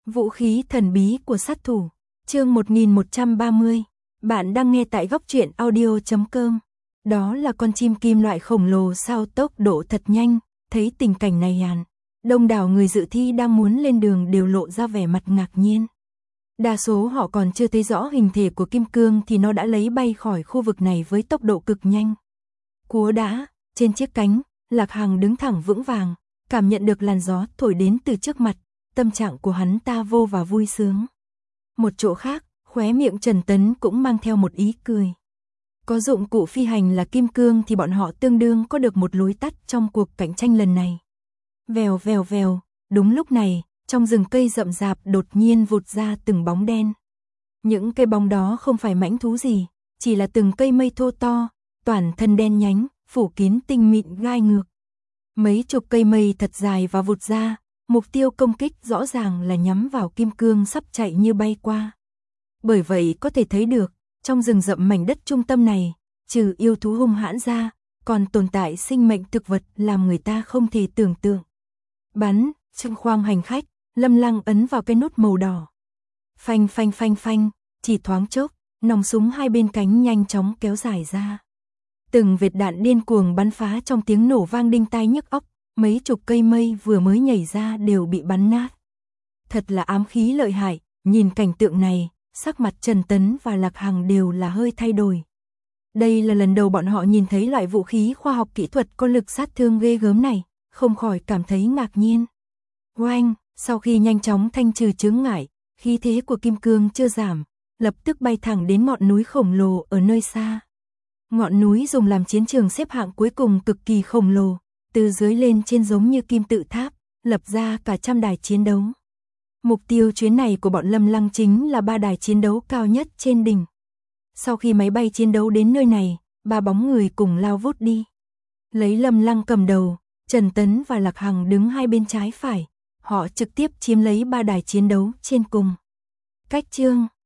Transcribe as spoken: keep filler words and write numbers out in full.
Vũ khí thần bí của sát thủ, chương một nghìn một trăm ba mươi. Bạn đang nghe tại góc truyện audio chấm com. Đó là con chim kim loại khổng lồ sao tốc độ thật nhanh, thấy tình cảnh này hàn. Đông đảo người dự thi đang muốn lên đường đều lộ ra vẻ mặt ngạc nhiên. Đa số họ còn chưa thấy rõ hình thể của kim cương thì nó đã lấy bay khỏi khu vực này với tốc độ cực nhanh. Cúa đã, trên chiếc cánh, Lạc Hằng đứng thẳng vững vàng, cảm nhận được làn gió thổi đến từ trước mặt, tâm trạng của hắn ta vô và vui sướng. Một chỗ khác, khóe miệng Trần Tấn cũng mang theo một ý cười. Có dụng cụ phi hành là kim cương thì bọn họ tương đương có được một lối tắt trong cuộc cạnh tranh lần này. Vèo vèo vèo, đúng lúc này, trong rừng cây rậm rạp đột nhiên vụt ra từng bóng đen. Những cây bóng đó không phải mãnh thú gì, chỉ là từng cây mây thô to, toàn thân đen nhánh, phủ kín tinh mịn gai ngược. Mấy chục cây mây thật dài và vụt ra, mục tiêu công kích rõ ràng là nhắm vào kim cương sắp chạy như bay qua. Bởi vậy có thể thấy được, trong rừng rậm mảnh đất trung tâm này, trừ yêu thú hung hãn ra, còn tồn tại sinh mệnh thực vật làm người ta không thể tưởng tượng. Bắn, trong khoang hành khách, Lâm Lăng ấn vào cái nút màu đỏ. Phanh phanh phanh phanh, chỉ thoáng chốc, nòng súng hai bên cánh nhanh chóng kéo dài ra. Từng vệt đạn điên cuồng bắn phá trong tiếng nổ vang đinh tai nhức óc, mấy chục cây mây vừa mới nhảy ra đều bị bắn nát. Thật là ám khí lợi hại, nhìn cảnh tượng này, sắc mặt Trần Tấn và Lạc Hằng đều là hơi thay đổi. Đây là lần đầu bọn họ nhìn thấy loại vũ khí khoa học kỹ thuật có lực sát thương ghê gớm này, không khỏi cảm thấy ngạc nhiên. Oanh, sau khi nhanh chóng thanh trừ chướng ngại, khí thế của kim cương chưa giảm, lập tức bay thẳng đến ngọn núi khổng lồ ở nơi xa. Ngọn núi dùng làm chiến trường xếp hạng cuối cùng cực kỳ khổng lồ, từ dưới lên trên giống như kim tự tháp, lập ra cả trăm đài chiến đấu. Mục tiêu chuyến này của bọn Lâm Lăng chính là ba đài chiến đấu cao nhất trên đỉnh. Sau khi máy bay chiến đấu đến nơi này, ba bóng người cùng lao vút đi. Lấy Lâm Lăng cầm đầu, Trần Tấn và Lạc Hằng đứng hai bên trái phải, họ trực tiếp chiếm lấy ba đài chiến đấu trên cùng. Cách chương